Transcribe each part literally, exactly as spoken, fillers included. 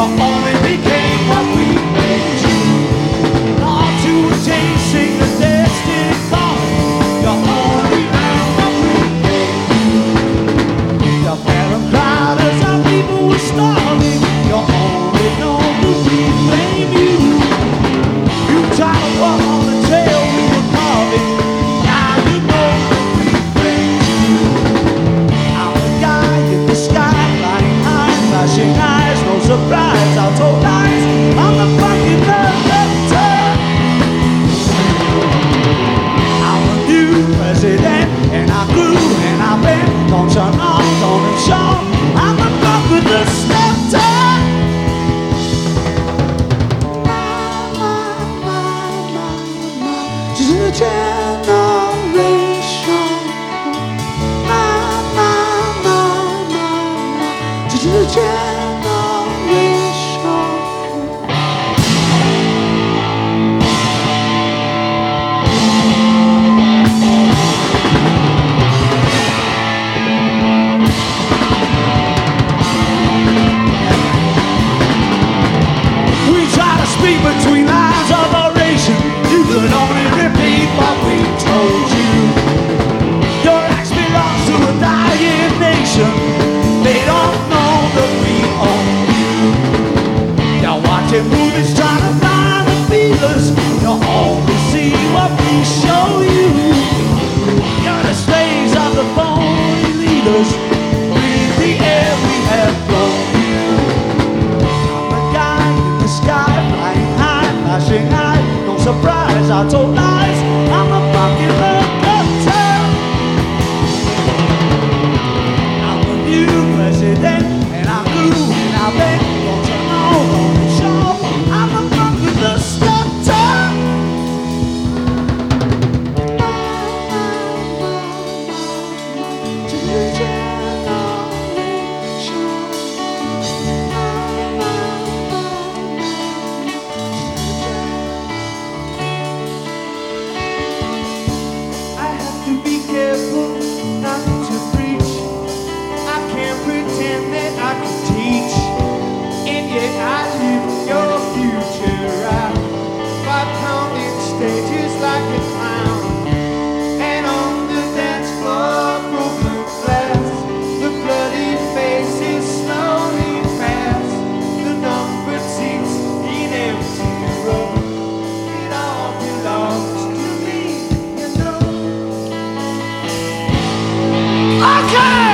only became what we made you. Not to chasing the destined thought. You only ran what we gave you. The phantom crowd as our people were starving. You only know that we blame you. You tried to walk on the trail we were carving. Now you know that we blame you. I'm the guy in the sky, flying high, flashing eyes, no surprise, I told lies. I'm the fucking conductor. I'm the new president, and I grew and I bent. Don't turn on, don't show. I'm the fuck with the scepter. To the generation, my, my, my, my, to the generation. We try to speak between lines of oration. You could only repeat what we told you. Your acts belongs to a dying nation. They don't know that we own you. You're watching movies trying to find the feelers. You only see what we show you. You're the slaves of the phony leaders. Breathe the air we have blown you. I'm the guy in the sky, flying high, flashing high. No surprise, I told lies. I'm the fucking conductor. I'm the new president, and I grew and I bent. Don't you know, don't you show? I'm the fuck with the stutter. To the generation. I have to be careful not to preach. I can't pretend that I can teach, and yet I live your future. I fight counting stages like a clown, and on the dance floor, broken glass, the bloody faces slowly pass, the numbered seats in empty rows. It all belongs to me, you know. Okay!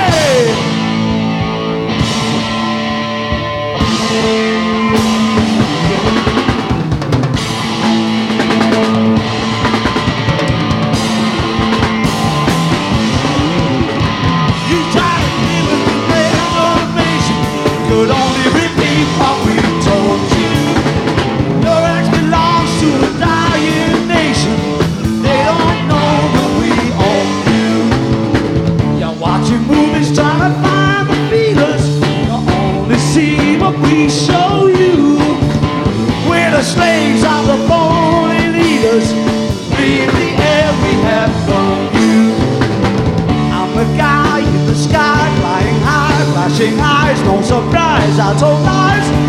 You try to give us the great motivation. Could only repeat what we told you. Your acts belongs to a dying nation. They don't know that we own you. You're watching movies trying to find the feelers. You only see what we show you. We're the slaves of the phony leaders. Breathe the air we have from you. I'm the guy in the sky, flying high, flashing eyes, no surprise, I told lies.